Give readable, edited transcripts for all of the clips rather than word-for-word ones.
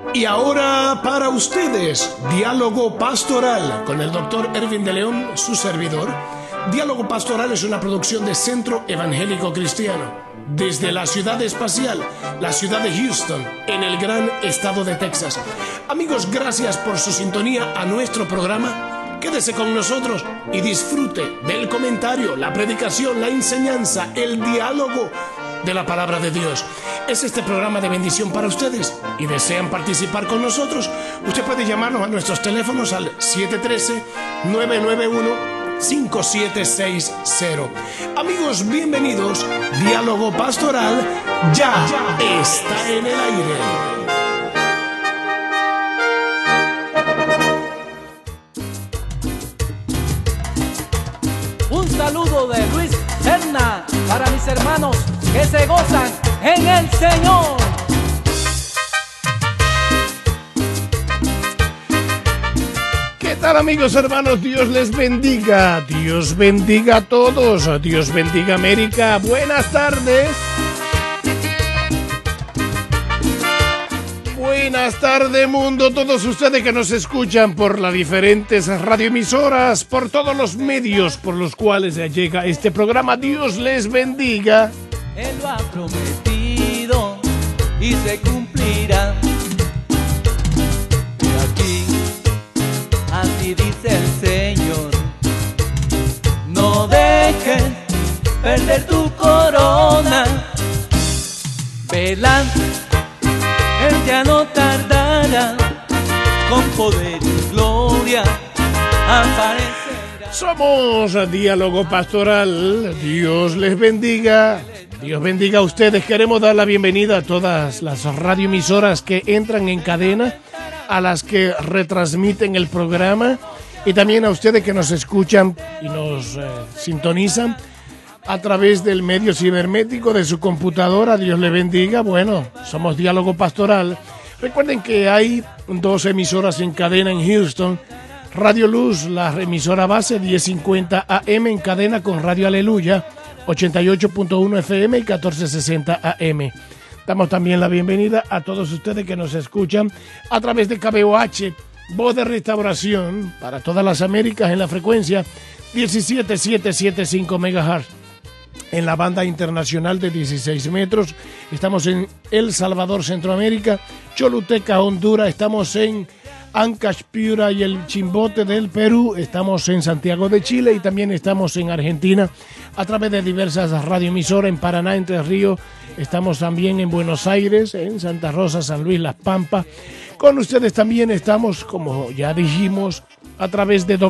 Y ahora para ustedes, Diálogo Pastoral con el Dr. Ervin de León, su servidor. Diálogo Pastoral es una producción de Centro Evangélico Cristiano, desde la ciudad espacial, la ciudad de Houston, en el gran estado de Texas. Amigos, gracias por su sintonía a nuestro programa. Quédese con nosotros y disfrute del comentario, la predicación, la enseñanza, el diálogo de la palabra de Dios. Es este programa de bendición para ustedes y desean participar con nosotros. Usted puede llamarnos a nuestros teléfonos al 713-991-5760. Amigos, bienvenidos. Diálogo Pastoral ya está en el aire. Un saludo de Luis Serna para mis hermanos que se gozan en el Señor. ¿Qué tal, amigos, hermanos? Dios les bendiga. Dios bendiga a todos. Dios bendiga América. Buenas tardes. Buenas tardes, mundo. Todos ustedes que nos escuchan por las diferentes radioemisoras, por todos los medios por los cuales llega este programa. Dios les bendiga. Él lo ha prometido y se cumplirá. Y aquí, así dice el Señor: no dejes perder tu corona. Velad, Él ya no tardará, con poder y gloria aparecerá. Somos Diálogo Pastoral. Dios les bendiga. Dios bendiga a ustedes. Queremos dar la bienvenida a todas las radioemisoras que entran en cadena, a las que retransmiten el programa, y también a ustedes que nos escuchan y nos sintonizan a través del medio cibernético de su computadora. Dios les bendiga. Bueno, somos Diálogo Pastoral. Recuerden que hay dos emisoras en cadena en Houston. Radio Luz, la emisora base, 1050 AM en cadena con Radio Aleluya, 88.1 FM y 1460 AM. Damos también la bienvenida a todos ustedes que nos escuchan a través de KBOH, Voz de Restauración, para todas las Américas en la frecuencia 17775 MHz. En la banda internacional de 16 metros, estamos en El Salvador, Centroamérica, Choluteca, Honduras, estamos en Ancash, Piura y el Chimbote del Perú, estamos en Santiago de Chile y también estamos en Argentina a través de diversas radioemisoras. En Paraná, Entre Ríos, estamos también en Buenos Aires, en Santa Rosa, San Luis, Las Pampas. Con ustedes también estamos, como ya dijimos, a través de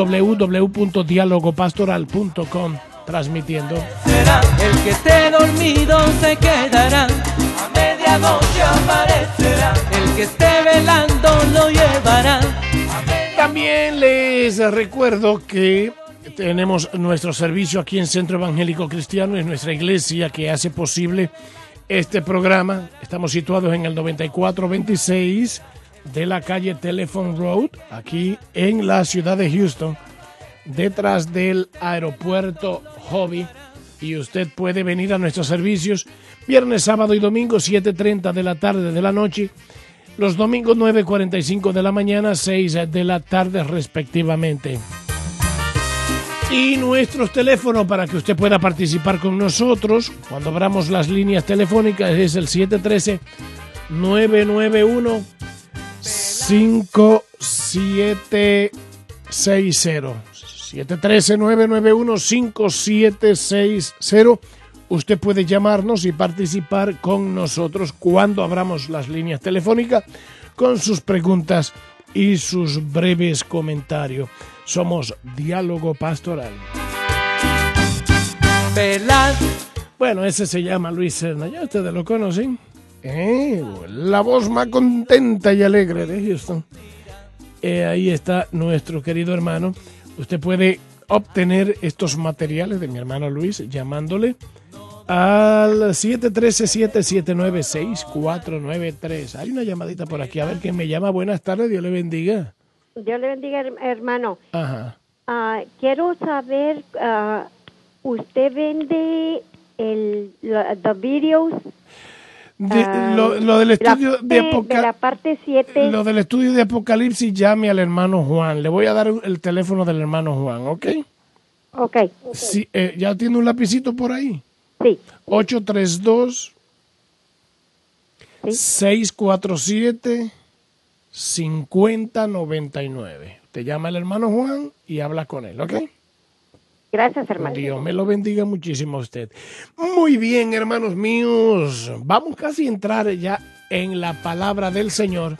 www.dialogopastoral.com, transmitiendo. Será el que esté dormido se quedará, a medianoche aparecerá, el que esté velando lo llevará. También les recuerdo que tenemos nuestro servicio aquí en Centro Evangélico Cristiano, es nuestra iglesia que hace posible este programa. Estamos situados en el 9426 de la calle Telephone Road, aquí en la ciudad de Houston, detrás del aeropuerto Hobby, y usted puede venir a nuestros servicios viernes, sábado y domingo 7:30 de la tarde, de la noche, los domingos 9:45 de la mañana, 6 de la tarde respectivamente. Y nuestros teléfonos para que usted pueda participar con nosotros cuando abramos las líneas telefónicas es el 713-991-5760. 713-991-5760. Usted puede llamarnos y participar con nosotros cuando abramos las líneas telefónicas con sus preguntas y sus breves comentarios. Somos Diálogo Pastoral. Velad. Bueno, ese se llama Luis Serna. ¿Ya ustedes lo conocen? La voz más contenta y alegre de Houston. Ahí está nuestro querido hermano. Usted puede obtener estos materiales de mi hermano Luis llamándole al 713-779-6493. Hay una llamadita por aquí. A ver quién me llama. Buenas tardes, Dios le bendiga. Dios le bendiga, hermano. Ajá. Quiero saber, ¿usted vende the videos? Lo del estudio de la parte 7. Lo del estudio de Apocalipsis, llame al hermano Juan. Le voy a dar el teléfono del hermano Juan, ¿ok? Ok. Sí, ¿ya tiene un lapicito por ahí? Sí. 832 Sí. 647 5099. Te llama el hermano Juan y habla con él, ¿ok? Gracias, hermano. Dios me lo bendiga muchísimo a usted. Muy bien, hermanos míos. Vamos casi a entrar ya en la palabra del Señor.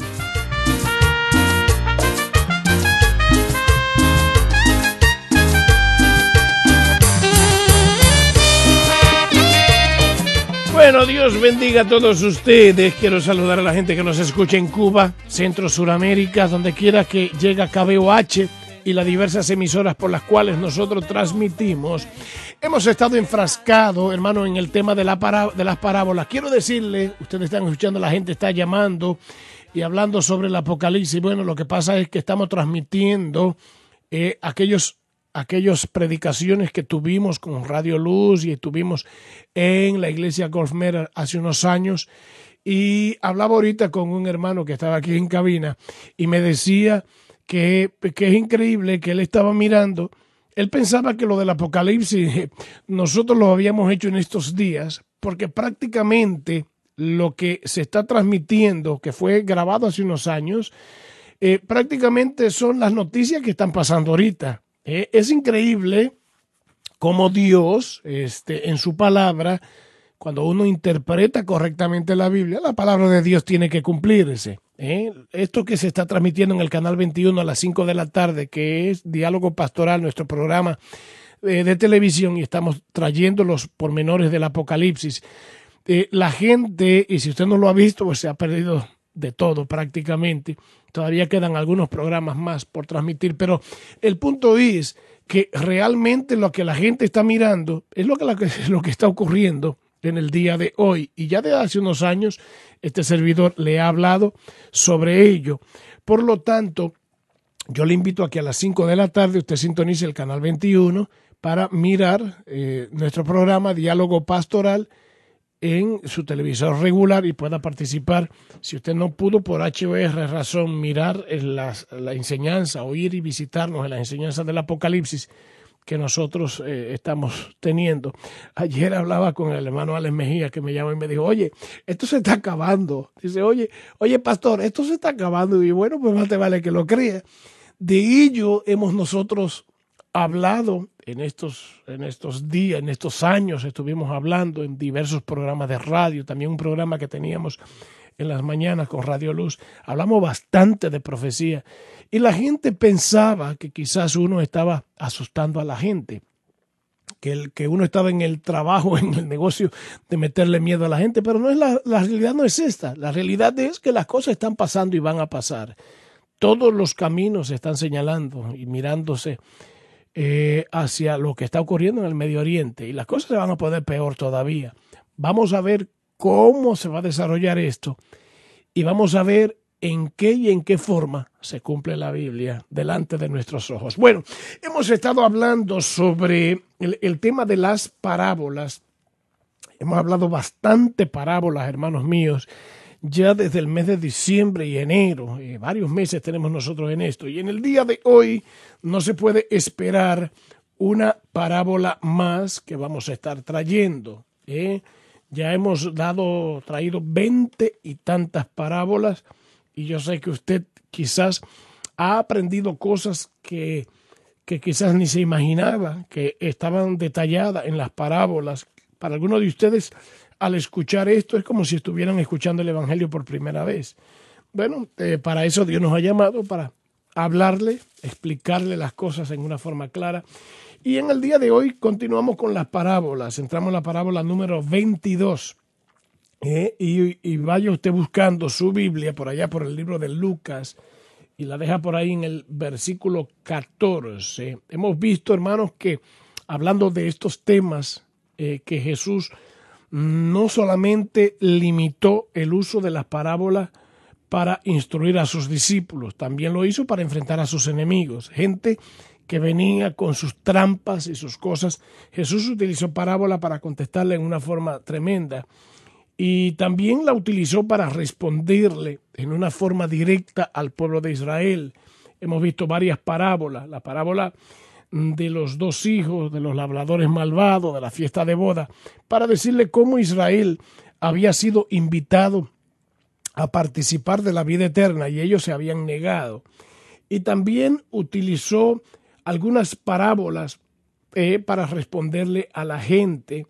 Bueno, Dios bendiga a todos ustedes. Quiero saludar a la gente que nos escucha en Cuba, Centro, Suramérica, donde quiera que llega KBOH y las diversas emisoras por las cuales nosotros transmitimos. Hemos estado enfrascados, hermano, en el tema de las parábolas. Quiero decirle, ustedes están escuchando, la gente está llamando y hablando sobre el Apocalipsis. Bueno, lo que pasa es que estamos transmitiendo aquellas predicaciones que tuvimos con Radio Luz y tuvimos en la iglesia Golfmer hace unos años. Y hablaba ahorita con un hermano que estaba aquí en cabina y me decía que es increíble que él estaba mirando. Él pensaba que lo del Apocalipsis nosotros lo habíamos hecho en estos días, porque prácticamente lo que se está transmitiendo, que fue grabado hace unos años, prácticamente son las noticias que están pasando ahorita. Es increíble cómo Dios, en su palabra, cuando uno interpreta correctamente la Biblia, la palabra de Dios tiene que cumplirse. Esto que se está transmitiendo en el canal 21 a las 5 de la tarde, que es Diálogo Pastoral, nuestro programa de televisión, y estamos trayendo los pormenores del Apocalipsis. La gente, y si usted no lo ha visto, pues se ha perdido de todo prácticamente. Todavía quedan algunos programas más por transmitir, pero el punto es que realmente lo que la gente está mirando es lo que está ocurriendo en el día de hoy. Y ya de hace unos años este servidor le ha hablado sobre ello. Por lo tanto, yo le invito a que a las 5 de la tarde usted sintonice el canal 21 para mirar nuestro programa Diálogo Pastoral en su televisor regular y pueda participar. Si usted no pudo por HOR razón mirar la enseñanza, oír y visitarnos en la enseñanza del Apocalipsis que nosotros estamos teniendo. Ayer hablaba con el hermano Alex Mejía, que me llamó y me dijo, oye, esto se está acabando. Dice, oye, pastor, esto se está acabando. Y bueno, pues más te vale que lo crea. De ello hemos nosotros hablado en estos días, en estos años, estuvimos hablando en diversos programas de radio, también un programa que teníamos en las mañanas con Radio Luz. Hablamos bastante de profecía y la gente pensaba que quizás uno estaba asustando a la gente, que uno estaba en el trabajo, en el negocio de meterle miedo a la gente, pero no es la realidad no es esta. La realidad es que las cosas están pasando y van a pasar. Todos los caminos se están señalando y mirándose hacia lo que está ocurriendo en el Medio Oriente, y las cosas se van a poner peor todavía. Vamos a ver cómo se va a desarrollar esto y vamos a ver en qué y en qué forma se cumple la Biblia delante de nuestros ojos. Bueno, hemos estado hablando sobre el tema de las parábolas. Hemos hablado bastante parábolas, hermanos míos, ya desde el mes de diciembre y enero. Varios meses tenemos nosotros en esto. Y en el día de hoy no se puede esperar una parábola más que vamos a estar trayendo. Ya hemos traído 20 y tantas parábolas, y yo sé que usted quizás ha aprendido cosas que quizás ni se imaginaba que estaban detalladas en las parábolas. Para algunos de ustedes, al escuchar esto, es como si estuvieran escuchando el Evangelio por primera vez. Bueno, para eso Dios nos ha llamado, para hablarle, explicarle las cosas en una forma clara. Y en el día de hoy continuamos con las parábolas. Entramos en la parábola número 22. Y vaya usted buscando su Biblia por allá por el libro de Lucas y la deja por ahí en el versículo 14. Hemos visto, hermanos, que hablando de estos temas, que Jesús no solamente limitó el uso de las parábolas para instruir a sus discípulos, también lo hizo para enfrentar a sus enemigos, gente que venía con sus trampas y sus cosas. Jesús utilizó parábola para contestarle en una forma tremenda. y también la utilizó para responderle en una forma directa al pueblo de Israel. Hemos visto varias parábolas, la parábola de los dos hijos, de los labradores malvados, de la fiesta de boda, para decirle cómo Israel había sido invitado a participar de la vida eterna y ellos se habían negado. Y también utilizó algunas parábolas para responderle a la gente.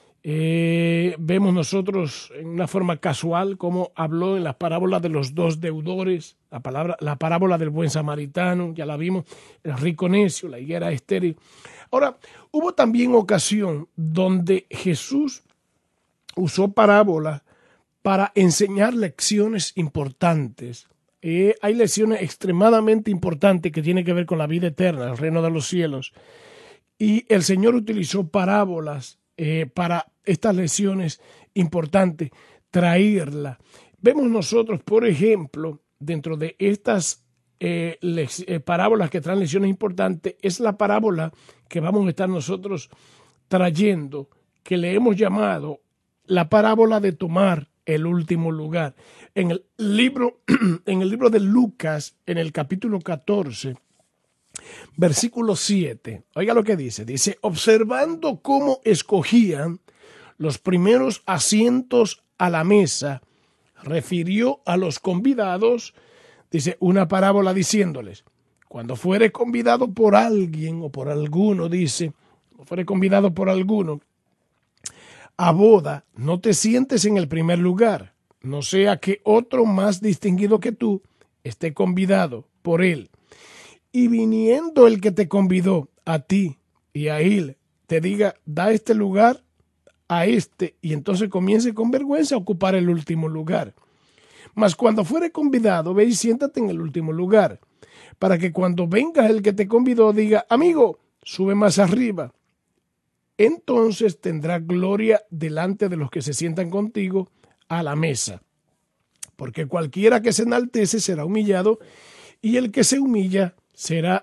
Vemos nosotros en una forma casual cómo habló en las parábolas de los dos deudores, la parábola del buen samaritano, ya la vimos, el rico necio, la higuera estéril. Ahora, hubo también ocasión donde Jesús usó parábolas para enseñar lecciones importantes. Hay lecciones extremadamente importantes que tienen que ver con la vida eterna, el reino de los cielos. Y el Señor utilizó parábolas para estas lecciones importantes, traerlas. Vemos nosotros, por ejemplo, dentro de estas parábolas que traen lecciones importantes, es la parábola que vamos a estar nosotros trayendo, que le hemos llamado la parábola de tomar el último lugar. En el libro de Lucas, en el capítulo 14, versículo 7, oiga lo que dice, observando cómo escogían los primeros asientos a la mesa, refirió a los convidados, dice, una parábola diciéndoles, cuando fuere convidado por alguien o por alguno, dice, cuando fuere convidado por alguno a boda, no te sientes en el primer lugar, no sea que otro más distinguido que tú esté convidado por él. Y viniendo el que te convidó a ti y a él, te diga, da este lugar a este, y entonces comience con vergüenza a ocupar el último lugar. Mas cuando fuere convidado, ve y siéntate en el último lugar, para que cuando venga el que te convidó diga, amigo, sube más arriba. Entonces tendrá gloria delante de los que se sientan contigo a la mesa. Porque cualquiera que se enaltece será humillado, y el que se humilla será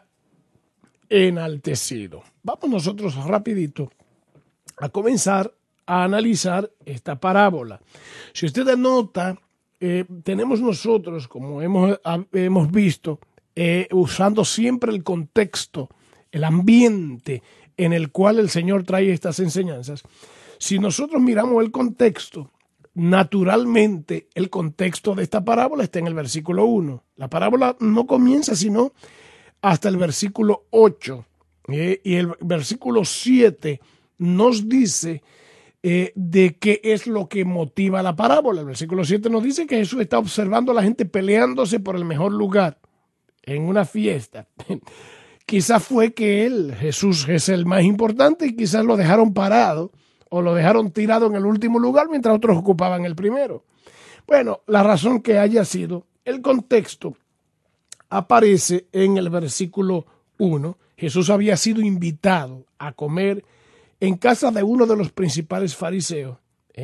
enaltecido. Vamos nosotros rapidito a comenzar a analizar esta parábola. Si usted anota, tenemos nosotros, como hemos visto, usando siempre el contexto, el ambiente en el cual el Señor trae estas enseñanzas. Si nosotros miramos el contexto, naturalmente el contexto de esta parábola está en el versículo 1. La parábola no comienza sino hasta el versículo 8. Y el versículo 7 nos dice de qué es lo que motiva la parábola. El versículo 7 nos dice que Jesús está observando a la gente peleándose por el mejor lugar en una fiesta. Quizás fue que Jesús es el más importante y quizás lo dejaron parado o lo dejaron tirado en el último lugar mientras otros ocupaban el primero. Bueno, la razón que haya sido, el contexto aparece en el versículo 1. Jesús había sido invitado a comer en casa de uno de los principales fariseos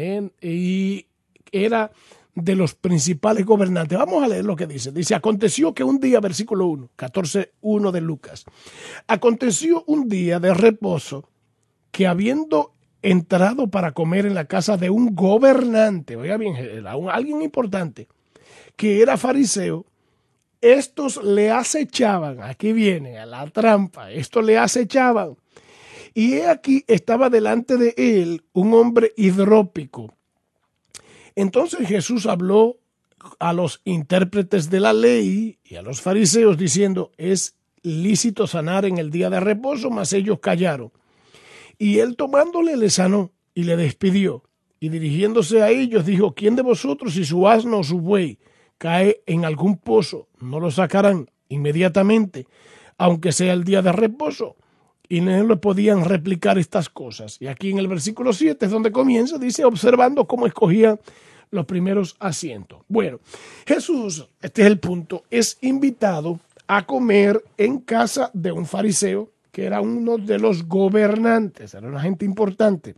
y era de los principales gobernantes. Vamos a leer lo que dice. Dice, aconteció que un día, versículo 1, 14:1 de Lucas, aconteció un día de reposo que habiendo entrado para comer en la casa de un gobernante, oiga bien, alguien importante, que era fariseo, estos le acechaban, aquí viene a la trampa, estos le acechaban, y he aquí estaba delante de él un hombre hidrópico. Entonces Jesús habló a los intérpretes de la ley y a los fariseos diciendo, es lícito sanar en el día de reposo, mas ellos callaron. Y él tomándole le sanó y le despidió. Y dirigiéndose a ellos dijo, ¿quién de vosotros si su asno o su buey cae en algún pozo, no lo sacarán inmediatamente, aunque sea el día de reposo? Y no le podían replicar estas cosas. Y aquí en el versículo 7 es donde comienza, dice, observando cómo escogían los primeros asientos. Bueno, Jesús, este es el punto, es invitado a comer en casa de un fariseo, que era uno de los gobernantes, era una gente importante.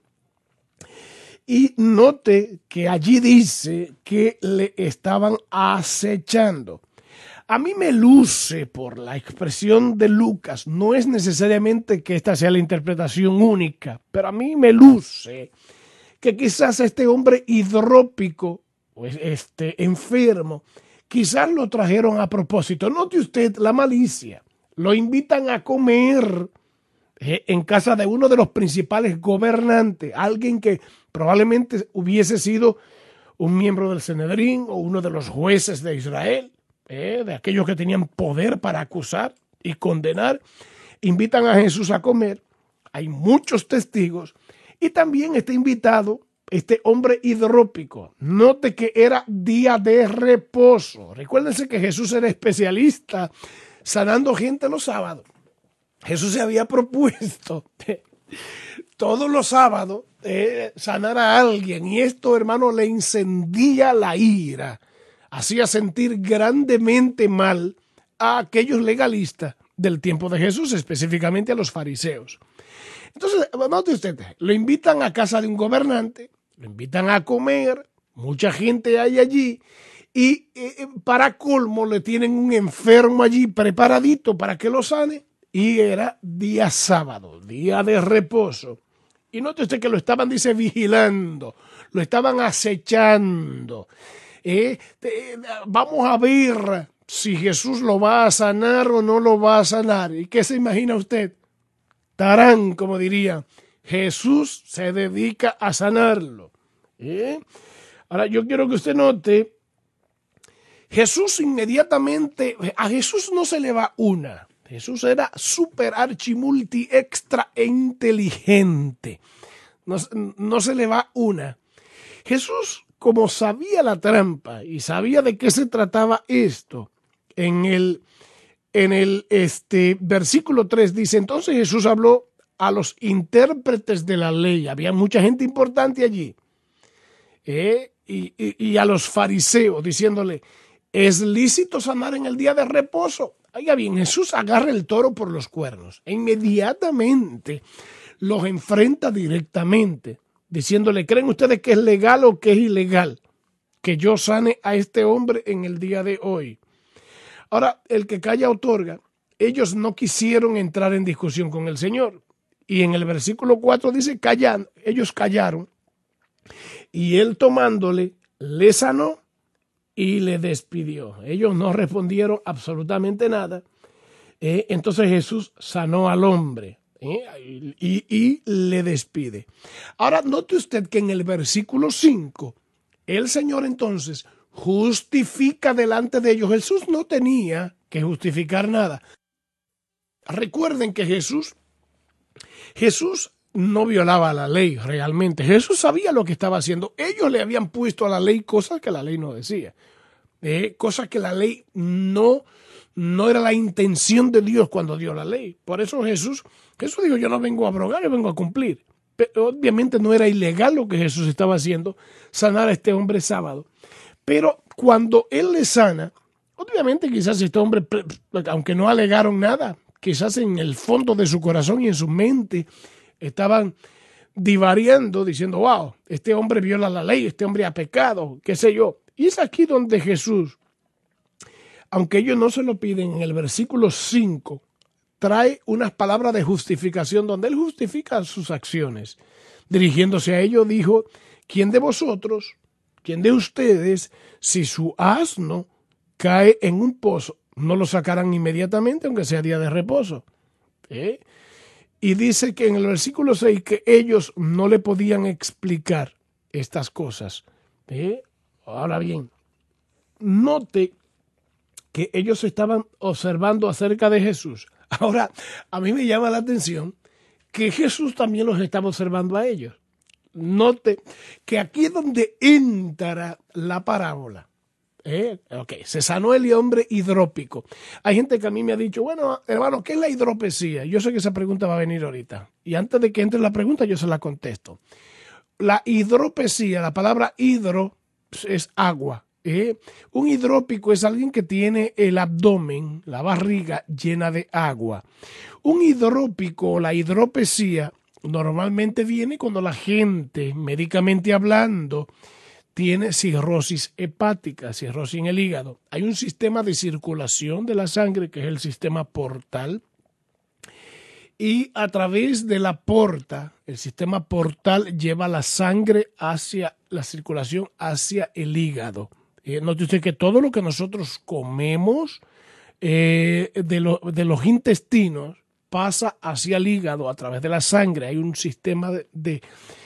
Y note que allí dice que le estaban acechando. A mí me luce por la expresión de Lucas, no es necesariamente que esta sea la interpretación única, pero a mí me luce que quizás este hombre hidrópico, pues enfermo, quizás lo trajeron a propósito. Note usted la malicia. Lo invitan a comer en casa de uno de los principales gobernantes, alguien que probablemente hubiese sido un miembro del Sanedrín o uno de los jueces de Israel, de aquellos que tenían poder para acusar y condenar. Invitan a Jesús a comer. Hay muchos testigos. Y también está invitado este hombre hidrópico. Note que era día de reposo. Recuérdense que Jesús era especialista sanando gente los sábados. Jesús se había propuesto todos los sábados sanar a alguien. Y esto, hermano, le encendía la ira. Hacía sentir grandemente mal a aquellos legalistas del tiempo de Jesús, específicamente a los fariseos. Entonces, note usted, lo invitan a casa de un gobernante, lo invitan a comer, mucha gente hay allí, y para colmo le tienen un enfermo allí preparadito para que lo sane, y era día sábado, día de reposo. Y note usted que lo estaban, dice, vigilando, lo estaban acechando. Vamos a ver si Jesús lo va a sanar o no lo va a sanar. ¿Y qué se imagina usted? Tarán, como diría, Jesús se dedica a sanarlo. Ahora yo quiero que usted note, Jesús inmediatamente, a Jesús no se le va una. Jesús era super archimulti extra e inteligente. No se le va una. Jesús, como sabía la trampa y sabía de qué se trataba esto, en el versículo 3 dice, entonces Jesús habló a los intérpretes de la ley. Había mucha gente importante allí. Y a los fariseos diciéndole, ¿es lícito sanar en el día de reposo? Oiga bien, Jesús agarra el toro por los cuernos e inmediatamente los enfrenta directamente, diciéndole, ¿creen ustedes que es legal o que es ilegal que yo sane a este hombre en el día de hoy? Ahora, el que calla otorga. Ellos no quisieron entrar en discusión con el Señor. Y en el versículo 4 dice, ellos callaron. Y él tomándole, le sanó y le despidió. Ellos no respondieron absolutamente nada. Entonces Jesús sanó al hombre y le despide. Ahora, note usted que en el versículo 5, el Señor entonces justifica delante de ellos. Jesús no tenía que justificar nada. Recuerden que Jesús no violaba la ley realmente. Jesús sabía lo que estaba haciendo. Ellos le habían puesto a la ley cosas que la ley no decía. Cosas que la ley no era la intención de Dios cuando dio la ley. Por eso Jesús dijo, yo no vengo a abrogar, yo vengo a cumplir. Pero obviamente no era ilegal lo que Jesús estaba haciendo, sanar a este hombre sábado. Pero cuando él le sana, obviamente quizás este hombre, aunque no alegaron nada, quizás en el fondo de su corazón y en su mente estaban divariando, diciendo, wow, este hombre viola la ley, este hombre ha pecado, qué sé yo. Y es aquí donde Jesús, aunque ellos no se lo piden, en el versículo 5, trae unas palabras de justificación donde él justifica sus acciones. Dirigiéndose a ellos dijo, ¿quién de vosotros, quién de ustedes, si su asno cae en un pozo, no lo sacarán inmediatamente, aunque sea día de reposo? Y dice que en el versículo 6 que ellos no le podían explicar estas cosas. Ahora bien, note que ellos estaban observando acerca de Jesús. Ahora, a mí me llama la atención que Jesús también los estaba observando a ellos. Note que aquí es donde entra la parábola. Se sanó el hombre hidrópico. Hay gente que a mí me ha dicho, bueno, hermano, ¿qué es la hidropesía? Yo sé que esa pregunta va a venir ahorita. Y antes de que entre la pregunta, yo se la contesto. La hidropesía, la palabra hidro es agua. Un hidrópico es alguien que tiene el abdomen, la barriga llena de agua. Un hidrópico o la hidropesía normalmente viene cuando la gente, médicamente hablando, tiene cirrosis hepática, cirrosis en el hígado. Hay un sistema de circulación de la sangre que es el sistema portal y a través de la porta, el sistema portal lleva la sangre hacia la circulación, hacia el hígado. Note usted que todo lo que nosotros comemos de los intestinos pasa hacia el hígado a través de la sangre. Hay un sistema de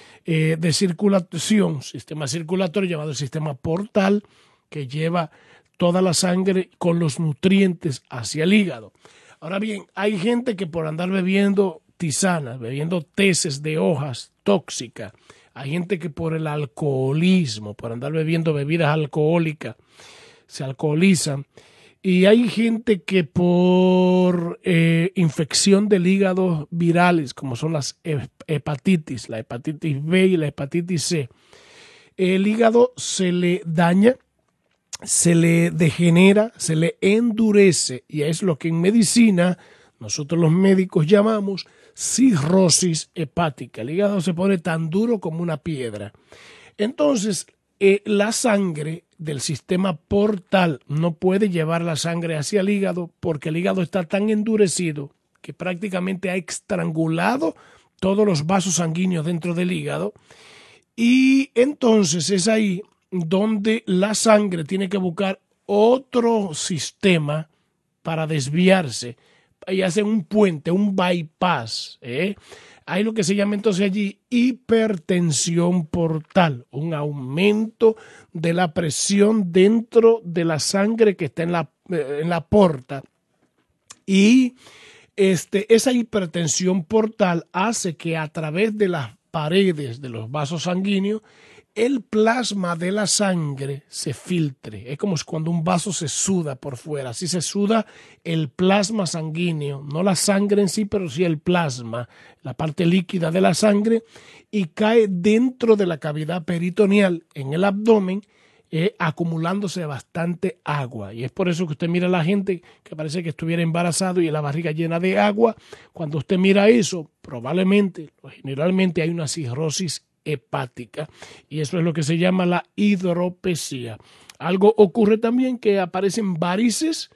circulación, sistema circulatorio llamado el sistema portal, que lleva toda la sangre con los nutrientes hacia el hígado. Ahora bien, hay gente que por andar bebiendo tisanas, bebiendo teces de hojas tóxicas, hay gente que por el alcoholismo, por andar bebiendo bebidas alcohólicas, se alcoholizan. Y hay gente que por infección del hígado virales, como son las hepatitis, la hepatitis B y la hepatitis C, el hígado se le daña, se le degenera, se le endurece, y es lo que en medicina nosotros los médicos llamamos cirrosis hepática. El hígado se pone tan duro como una piedra. Entonces, la sangre del sistema portal no puede llevar la sangre hacia el hígado porque el hígado está tan endurecido que prácticamente ha estrangulado todos los vasos sanguíneos dentro del hígado, y entonces es ahí donde la sangre tiene que buscar otro sistema para desviarse y hacen un puente, un bypass. Hay lo que se llama entonces allí hipertensión portal, un aumento de la presión dentro de la sangre que está en la porta, y esa hipertensión portal hace que a través de las paredes de los vasos sanguíneos el plasma de la sangre se filtre. Es como cuando un vaso se suda por fuera, así se suda el plasma sanguíneo, no la sangre en sí, pero sí el plasma, la parte líquida de la sangre, y cae dentro de la cavidad peritoneal en el abdomen, acumulándose bastante agua. Y es por eso que usted mira a la gente que parece que estuviera embarazado y la barriga llena de agua. Cuando usted mira eso, probablemente, o generalmente, hay una cirrosis hepática, y eso es lo que se llama la hidropesía. Algo ocurre también que aparecen varices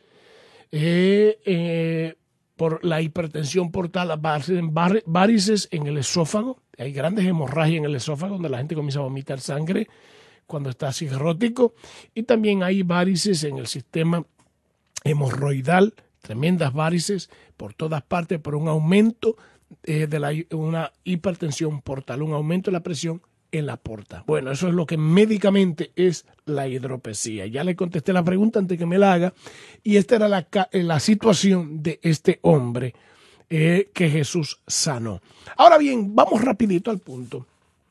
por la hipertensión portal, aparecen varices en el esófago. Hay grandes hemorragias en el esófago donde la gente comienza a vomitar sangre cuando está cirrótico, y también hay varices en el sistema hemorroidal, tremendas varices por todas partes por un aumento de una hipertensión portal, un aumento de la presión en la porta. Bueno, eso es lo que médicamente es la hidropesía. Ya le contesté la pregunta antes que me la haga, y esta era la situación de este hombre que Jesús sanó. Ahora bien, vamos rapidito al punto.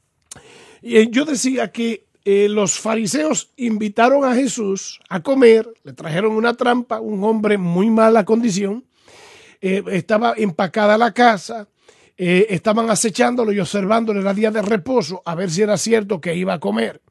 Yo decía que los fariseos invitaron a Jesús a comer, le trajeron una trampa, un hombre muy mala condición, estaba empacada la casa, estaban acechándolo y observándolo, era día de reposo, a ver si era cierto que iba a comer,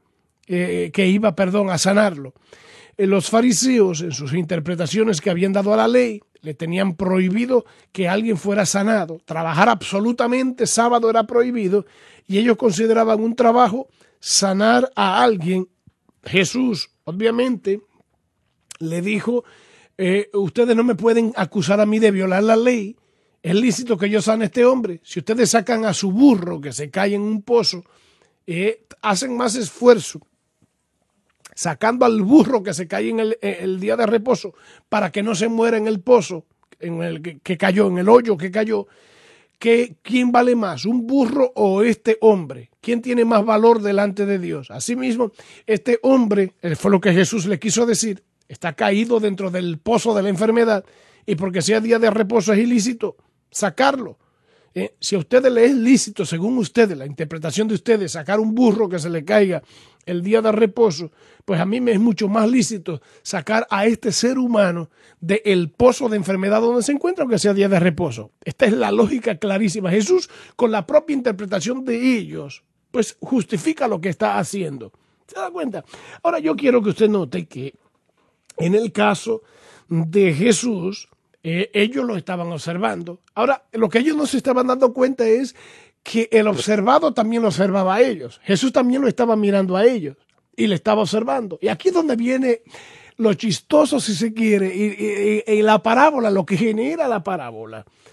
a sanarlo. Los fariseos, en sus interpretaciones que habían dado a la ley, le tenían prohibido que alguien fuera sanado. Trabajar absolutamente sábado era prohibido, y ellos consideraban un trabajo sanar a alguien. Jesús, obviamente, le dijo: ustedes no me pueden acusar a mí de violar la ley. Es lícito que yo sane a este hombre. Si ustedes sacan a su burro que se cae en un pozo, hacen más esfuerzo sacando al burro que se cae en el día de reposo para que no se muera en el pozo en el que cayó, en el hoyo que cayó, que ¿quién vale más, un burro o este hombre? ¿Quién tiene más valor delante de Dios? Asimismo, este hombre, fue lo que Jesús le quiso decir, está caído dentro del pozo de la enfermedad, y porque sea día de reposo es ilícito sacarlo. Si a ustedes les es lícito, según ustedes, la interpretación de ustedes, sacar un burro que se le caiga el día de reposo, pues a mí me es mucho más lícito sacar a este ser humano del pozo de enfermedad donde se encuentra, aunque sea día de reposo. Esta es la lógica clarísima. Jesús, con la propia interpretación de ellos, pues justifica lo que está haciendo. ¿Se da cuenta? Ahora yo quiero que usted note que en el caso de Jesús, ellos lo estaban observando. Ahora, lo que ellos no se estaban dando cuenta es que el observado también lo observaba a ellos. Jesús también lo estaba mirando a ellos y le estaba observando. Y aquí es donde viene lo chistoso, si se quiere, y la parábola, lo que genera la parábola.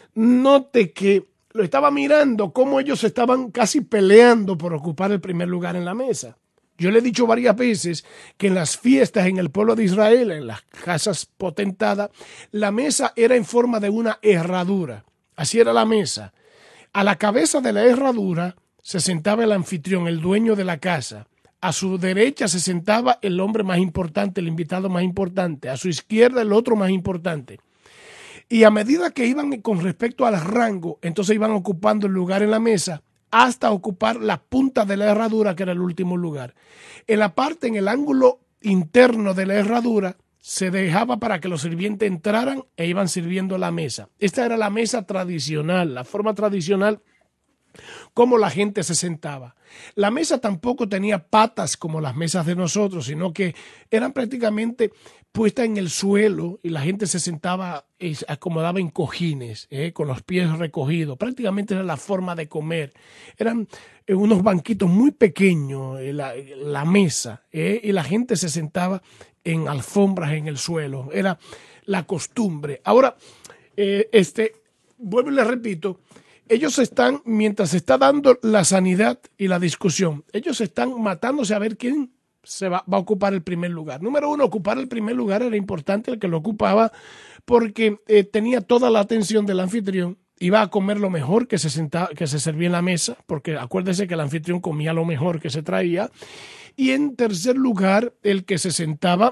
note que lo estaba mirando cómo ellos estaban casi peleando por ocupar el primer lugar en la mesa. Yo le he dicho varias veces que en las fiestas en el pueblo de Israel, en las casas potentadas, la mesa era en forma de una herradura. Así era la mesa. A la cabeza de la herradura se sentaba el anfitrión, el dueño de la casa. A su derecha se sentaba el hombre más importante, el invitado más importante. A su izquierda el otro más importante. Y a medida que iban con respecto al rango, entonces iban ocupando el lugar en la mesa hasta ocupar la punta de la herradura, que era el último lugar. En la parte, en el ángulo interno de la herradura, se dejaba para que los sirvientes entraran e iban sirviendo la mesa. Esta era la mesa tradicional, la forma tradicional como la gente se sentaba. La mesa tampoco tenía patas como las mesas de nosotros, sino que eran prácticamente puestas en el suelo y la gente se sentaba, acomodaba en cojines, con los pies recogidos. Prácticamente era la forma de comer. Eran unos banquitos muy pequeños, la mesa, y la gente se sentaba en alfombras en el suelo. Era la costumbre. Ahora, vuelvo y le repito, ellos están, mientras se está dando la sanidad y la discusión, ellos están matándose a ver quién se va a ocupar el primer lugar. Número uno, ocupar el primer lugar era importante, el que lo ocupaba, porque tenía toda la atención del anfitrión, iba a comer lo mejor que se servía en la mesa, porque acuérdese que el anfitrión comía lo mejor que se traía. Y en tercer lugar, el que se sentaba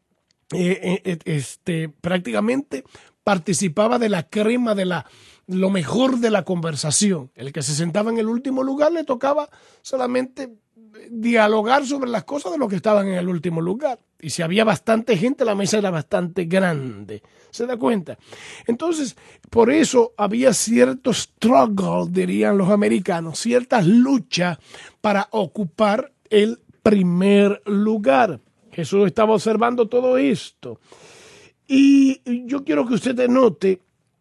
prácticamente participaba de la crema lo mejor de la conversación. El que se sentaba en el último lugar le tocaba solamente dialogar sobre las cosas de los que estaban en el último lugar. Y si había bastante gente, la mesa era bastante grande. ¿Se da cuenta? Entonces, por eso había cierto struggle, dirían los americanos, ciertas luchas para ocupar el primer lugar. Jesús estaba observando todo esto. Y yo quiero que usted note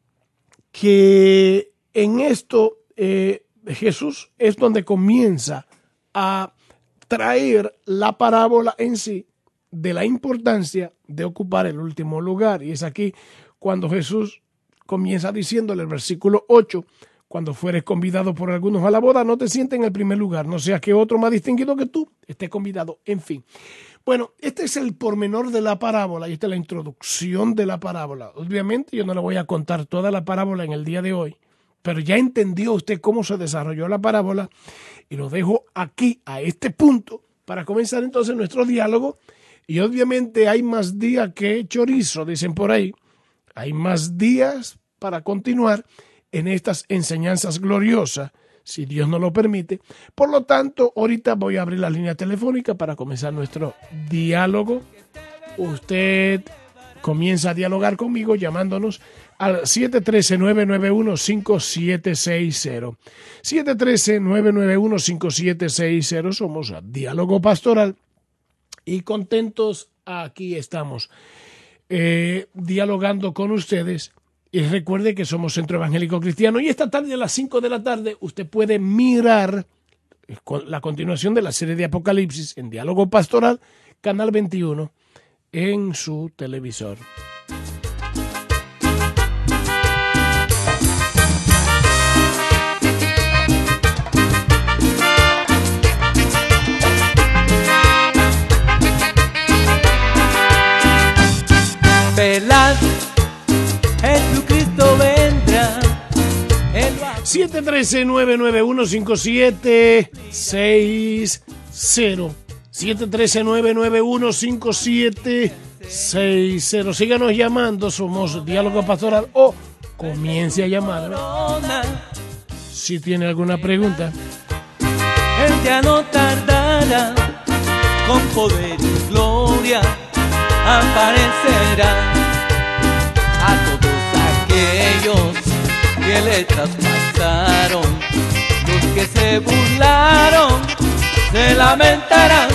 que en esto Jesús es donde comienza a traer la parábola en sí de la importancia de ocupar el último lugar. Y es aquí cuando Jesús comienza diciéndole el versículo 8, cuando fueres convidado por algunos a la boda, no te sientes en el primer lugar, no sea que otro más distinguido que tú esté convidado. En fin. Bueno, este es el pormenor de la parábola y esta es la introducción de la parábola. Obviamente yo no le voy a contar toda la parábola en el día de hoy, pero ya entendió usted cómo se desarrolló la parábola y lo dejo aquí, a este punto, para comenzar entonces nuestro diálogo. Y obviamente hay más días que chorizo, dicen por ahí. Hay más días para continuar en estas enseñanzas gloriosas, si Dios nos lo permite. Por lo tanto, ahorita voy a abrir la línea telefónica para comenzar nuestro diálogo. Usted comienza a dialogar conmigo llamándonos al 713-991-5760. 713-991-5760. Somos Diálogo Pastoral y contentos aquí estamos dialogando con ustedes. Y recuerde que somos Centro Evangélico Cristiano y esta tarde a las 5 de la tarde usted puede mirar la continuación de la serie de Apocalipsis en Diálogo Pastoral, Canal 21, en su televisor. Velad, Jesucristo vendrá. 713-991-5760. 713-991-5760. Síganos llamando, somos Diálogo Pastoral o comience a llamar si tiene alguna pregunta. Él ya no tardará, con poder y gloria aparecerá a todos aquellos que le traspasaron, los que se burlaron se lamentarán,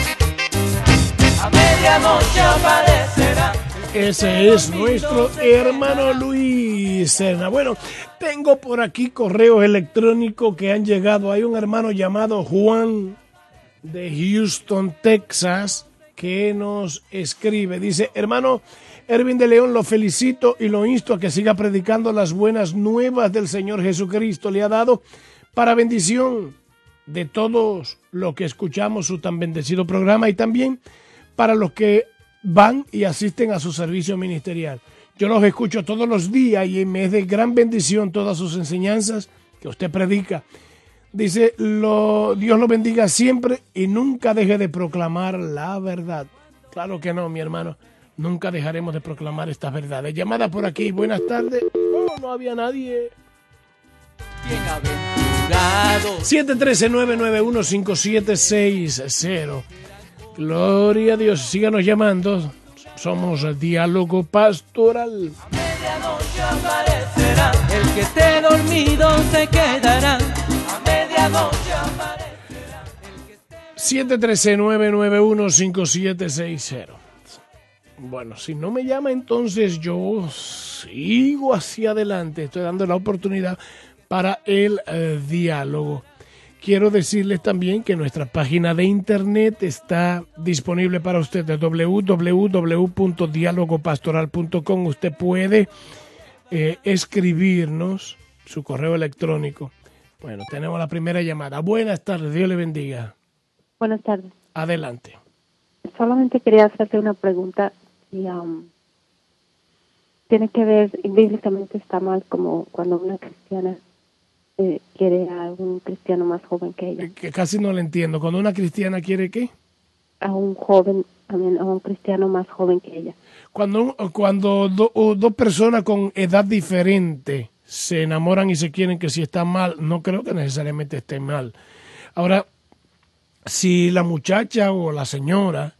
a medianoche aparecerá. Ese es nuestro hermano Luis Serna. Bueno, tengo por aquí correos electrónicos que han llegado. Hay un hermano llamado Juan de Houston, Texas, que nos escribe. Dice, hermano Ervin de León, lo felicito y lo insto a que siga predicando las buenas nuevas del Señor Jesucristo. Le ha dado para bendición de todos los que escuchamos su tan bendecido programa y también para los que van y asisten a su servicio ministerial. Yo los escucho todos los días y me es de gran bendición todas sus enseñanzas que usted predica. Dice, Dios lo bendiga siempre y nunca deje de proclamar la verdad. Claro que no, mi hermano. Nunca dejaremos de proclamar estas verdades. Llamada por aquí. Buenas tardes. No había nadie. Bienaventurado. 713-991-5760. Gloria a Dios. Síganos llamando. Somos Diálogo Pastoral. A medianoche aparecerá. El que esté dormido se quedará. A medianoche aparecerá. 713-991-5760. Bueno, si no me llama, entonces yo sigo hacia adelante. Estoy dando la oportunidad para el diálogo. Quiero decirles también que nuestra página de internet está disponible para ustedes, www.dialogopastoral.com. Usted puede escribirnos su correo electrónico. Bueno, tenemos la primera llamada. Buenas tardes, Dios le bendiga. Buenas tardes. Adelante. Solamente quería hacerte una pregunta. Y, tiene que ver, bíblicamente está mal como cuando una cristiana quiere a un cristiano más joven que ella. Que casi no le entiendo. Cuando una cristiana quiere, ¿qué? A un joven, a un cristiano más joven que ella. Cuando dos personas con edad diferente se enamoran y se quieren, que si está mal, no creo que necesariamente esté mal. Ahora, si la muchacha o la señora,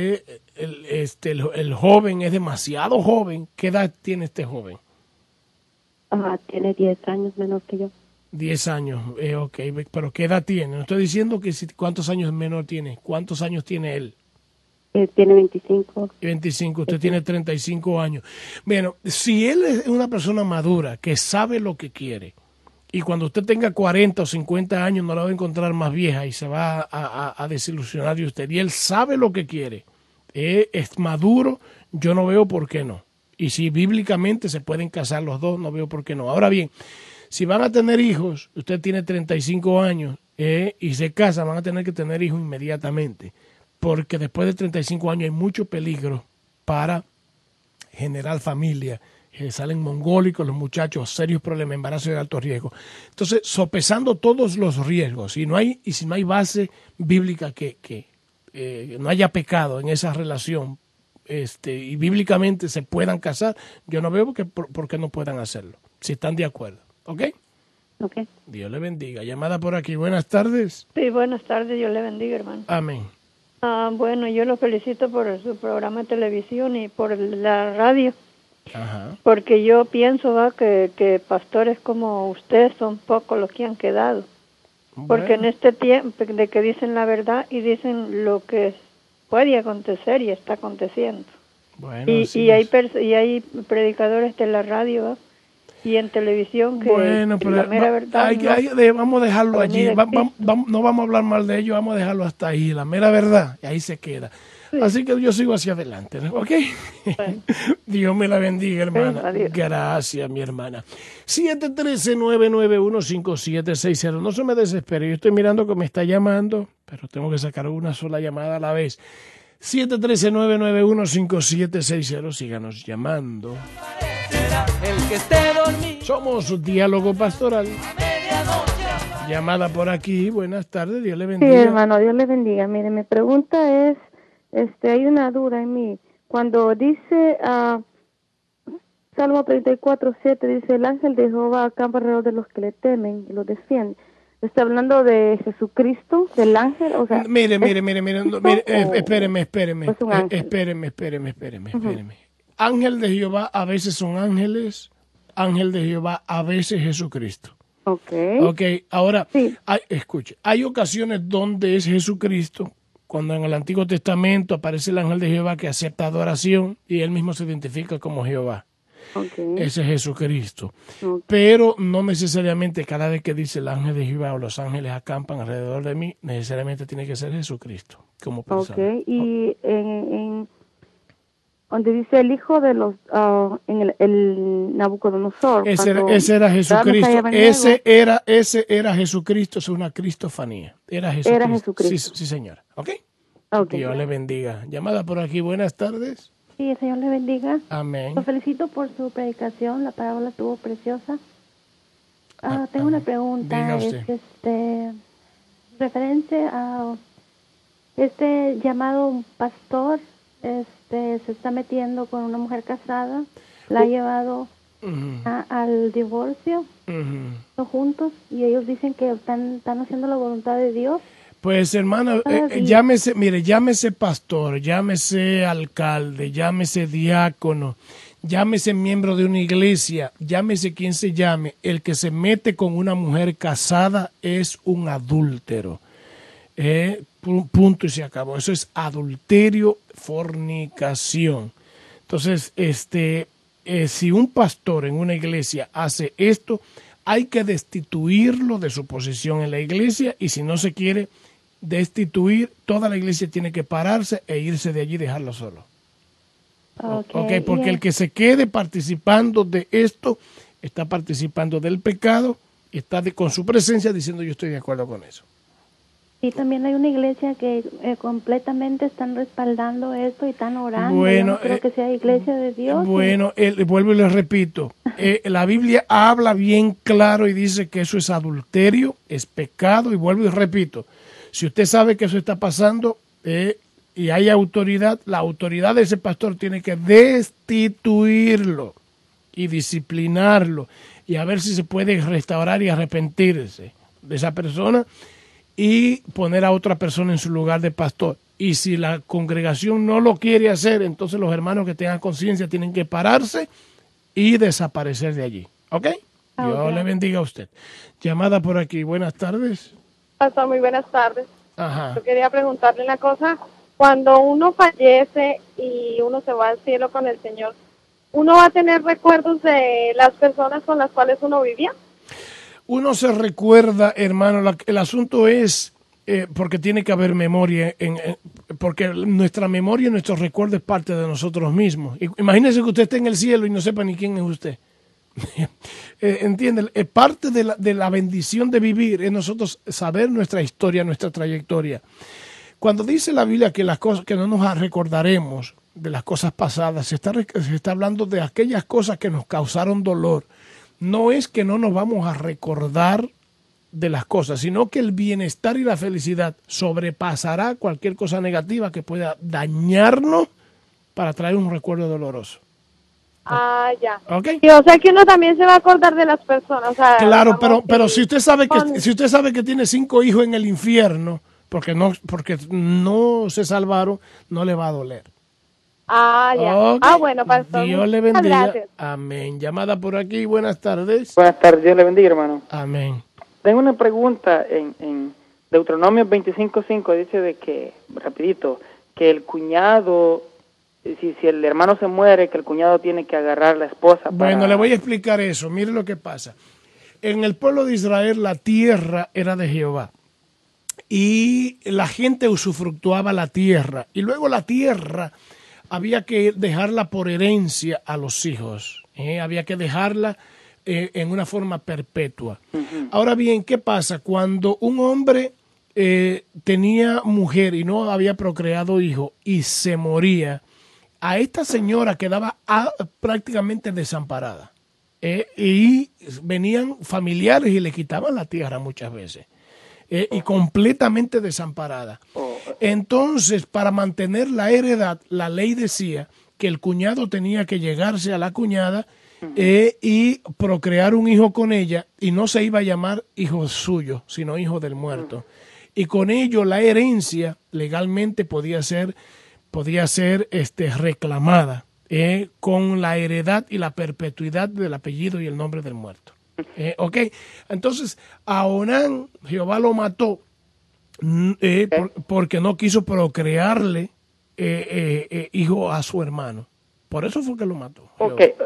el joven es demasiado joven, ¿qué edad tiene este joven? Tiene 10 años menos que yo. 10 años, ok, pero ¿qué edad tiene? No estoy diciendo que cuántos años menor tiene, ¿cuántos años tiene él? Tiene 25. 25, usted tiene 35 años. Bueno, si él es una persona madura, que sabe lo que quiere, y cuando usted tenga 40 o 50 años no la va a encontrar más vieja y se va a desilusionar de usted, y él sabe lo que quiere, es maduro, yo no veo por qué no. Y si bíblicamente se pueden casar los dos, no veo por qué no. Ahora bien, si van a tener hijos, usted tiene 35 años y se casan, van a tener que tener hijos inmediatamente, porque después de 35 años hay mucho peligro para generar familia. Salen mongólicos los muchachos, serios problemas, embarazo de alto riesgo. Entonces, sopesando todos los riesgos, si no hay base bíblica que no haya pecado en esa relación, y bíblicamente se puedan casar, yo no veo por qué no puedan hacerlo, si están de acuerdo. ¿Ok? Ok. Dios le bendiga. Llamada por aquí. Buenas tardes. Sí, buenas tardes. Dios le bendiga, hermano. Amén. Bueno, yo lo felicito por su programa de televisión y por la radio. Ajá. Porque yo pienso que pastores como usted son pocos los que han quedado. Porque en este tiempo de que dicen la verdad y dicen lo que puede acontecer y está aconteciendo. Bueno, y hay predicadores de la radio, ¿va? Y en televisión que pero la mera verdad vamos a dejarlo allí, no vamos a hablar mal de ellos, vamos a dejarlo hasta ahí, la mera verdad, y ahí se queda. Sí. Así que yo sigo hacia adelante, ¿ok? Bueno. Dios me la bendiga, hermana. Sí, gracias, mi hermana. 713-991-5760. No se me desespere, yo estoy mirando que me está llamando, pero tengo que sacar una sola llamada a la vez. 713-991-5760. Síganos llamando. El que esté dormido. Somos Diálogo Pastoral. Llamada por aquí. Buenas tardes, Dios le bendiga. Sí, hermano, Dios le bendiga. Mire, mi pregunta es, hay una duda en mí. Cuando dice Salmo 34:7, dice, el ángel de Jehová acampa alrededor de los que le temen y los defiende. ¿Está hablando de Jesucristo, del ángel? O sea, mire, espéreme. Ángel de Jehová a veces son ángeles, ángel de Jehová a veces Jesucristo. Ok, ahora, sí. Escuche, hay ocasiones donde es Jesucristo, cuando en el Antiguo Testamento aparece el ángel de Jehová que acepta adoración y él mismo se identifica como Jehová. Ese es Jesucristo. Pero no necesariamente cada vez que dice el ángel de Jehová o los ángeles acampan alrededor de mí, necesariamente tiene que ser Jesucristo como persona. Y en donde dice el hijo de los, en el Nabucodonosor. Ese era Jesucristo. Ese era Jesucristo, es una cristofanía. Era Jesucristo. Sí, señora. ¿Ok? Dios le bendiga. Llamada por aquí, buenas tardes. Sí, el Señor le bendiga. Amén. Lo felicito por su predicación, la parábola estuvo preciosa. Tengo una pregunta, es referente a este llamado pastor, se está metiendo con una mujer casada, la ha llevado al divorcio, juntos, y ellos dicen que están haciendo la voluntad de Dios. Pues hermano, llámese pastor, llámese alcalde, llámese diácono, llámese miembro de una iglesia, llámese quien se llame, el que se mete con una mujer casada es un adúltero. Punto y se acabó. Eso es adulterio, fornicación. Entonces, si un pastor en una iglesia hace esto, hay que destituirlo de su posición en la iglesia, y si no se quiere destituir, toda la iglesia tiene que pararse e irse de allí y dejarlo solo. Porque el que se quede participando de esto está participando del pecado y está con su presencia diciendo yo estoy de acuerdo con eso. Y también hay una iglesia que completamente están respaldando esto y están orando. Bueno, no creo que sea iglesia de Dios. Bueno, vuelvo y les repito, la Biblia habla bien claro y dice que eso es adulterio, es pecado, y vuelvo y repito, si usted sabe que eso está pasando y hay autoridad, la autoridad de ese pastor tiene que destituirlo y disciplinarlo y a ver si se puede restaurar y arrepentirse de esa persona y poner a otra persona en su lugar de pastor. Y si la congregación no lo quiere hacer, entonces los hermanos que tengan conciencia tienen que pararse y desaparecer de allí. ¿Ok? Dios le bendiga a usted. Llamada por aquí. Buenas tardes. Pastor, muy buenas tardes. Ajá. Yo quería preguntarle una cosa. Cuando uno fallece y uno se va al cielo con el Señor, ¿uno va a tener recuerdos de las personas con las cuales uno vivía? Uno se recuerda, hermano, el asunto es, porque tiene que haber memoria, porque nuestra memoria y nuestro recuerdo es parte de nosotros mismos. Imagínese que usted esté en el cielo y no sepa ni quién es usted. ¿Entiende? Parte de la bendición de vivir es nosotros saber nuestra historia, nuestra trayectoria. Cuando dice la Biblia que las cosas que no nos recordaremos de las cosas pasadas, se está hablando de aquellas cosas que nos causaron dolor. No es que no nos vamos a recordar de las cosas, sino que el bienestar y la felicidad sobrepasará cualquier cosa negativa que pueda dañarnos para traer un recuerdo doloroso. Ah, ya. ¿Okay? Y o sea que uno también se va a acordar de las personas. O sea, claro, pero si usted sabe que tiene 5 hijos en el infierno, porque no se salvaron, no le va a doler. Ah, ya. Okay. Bueno, pastor. Dios le bendiga. Gracias. Amén. Llamada por aquí. Buenas tardes. Buenas tardes. Dios le bendiga, hermano. Amén. Tengo una pregunta. En Deuteronomio 25:5 dice de que, rapidito, que el cuñado, si el hermano se muere, que el cuñado tiene que agarrar la esposa. Bueno, le voy a explicar eso. Mire lo que pasa. En el pueblo de Israel la tierra era de Jehová. Y la gente usufructuaba la tierra. Y luego la tierra había que dejarla por herencia a los hijos. Había que dejarla en una forma perpetua. Uh-huh. Ahora bien, ¿qué pasa? Cuando un hombre tenía mujer y no había procreado hijo y se moría, a esta señora quedaba prácticamente desamparada. Y venían familiares y le quitaban la tierra muchas veces. Y completamente desamparada. Entonces, para mantener la heredad, la ley decía que el cuñado tenía que llegarse a la cuñada y procrear un hijo con ella, y no se iba a llamar hijo suyo, sino hijo del muerto. Y con ello la herencia legalmente podía ser reclamada con la heredad y la perpetuidad del apellido y el nombre del muerto. Ok, entonces a Onán Jehová lo mató porque no quiso procrearle hijo a su hermano. Por eso fue que lo mató. Ok,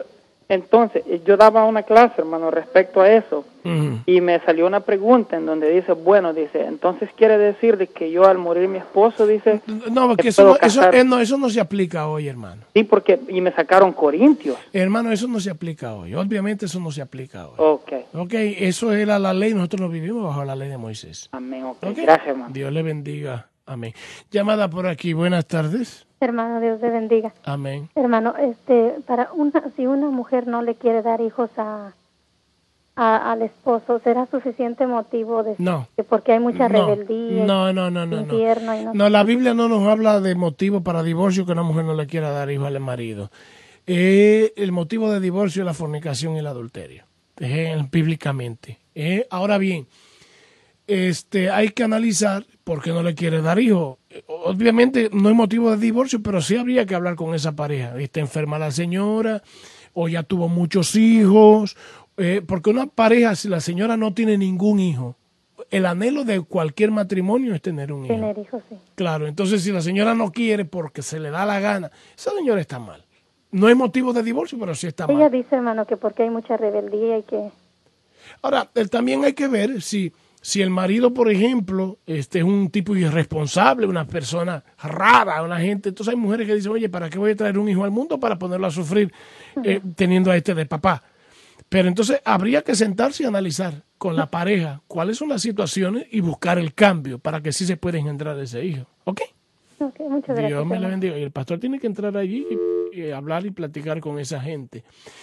Entonces, yo daba una clase, hermano, respecto a eso, y me salió una pregunta en donde dice, entonces quiere decir de que yo al morir mi esposo, dice... No, porque eso no se aplica hoy, hermano. Sí, y me sacaron Corintios. Hermano, eso no se aplica hoy. Obviamente eso no se aplica hoy. Ok, eso era la ley, nosotros no vivimos bajo la ley de Moisés. Amén, okay. Gracias, hermano. Dios le bendiga. Amén. Llamada por aquí, buenas tardes. Hermano, Dios te bendiga. Amén. Hermano, si una mujer no le quiere dar hijos al esposo, ¿será suficiente motivo de que porque hay mucha rebeldía? No, la Biblia no nos habla de motivo para divorcio que una mujer no le quiera dar hijos al marido. El motivo de divorcio es la fornicación y el adulterio, bíblicamente. Ahora bien, hay que analizar por qué no le quiere dar hijos. Obviamente no es motivo de divorcio, pero sí habría que hablar con esa pareja. ¿Está enferma la señora? ¿O ya tuvo muchos hijos? Porque una pareja, si la señora no tiene ningún hijo, el anhelo de cualquier matrimonio es tener un hijo. Tener hijos, sí. Claro, entonces si la señora no quiere porque se le da la gana, esa señora está mal. No es motivo de divorcio, pero sí está mal. Ella dice, hermano, que porque hay mucha rebeldía y que... Ahora, también hay que ver si el marido, por ejemplo, es un tipo irresponsable, una persona rara, una gente... Entonces hay mujeres que dicen, oye, ¿para qué voy a traer un hijo al mundo para ponerlo a sufrir teniendo a de papá? Pero entonces habría que sentarse y analizar con la pareja cuáles son las situaciones y buscar el cambio para que sí se pueda engendrar ese hijo. ¿Ok? Ok, muchas gracias. Dios me la bendiga. Y el pastor tiene que entrar allí y hablar y platicar con esa gente.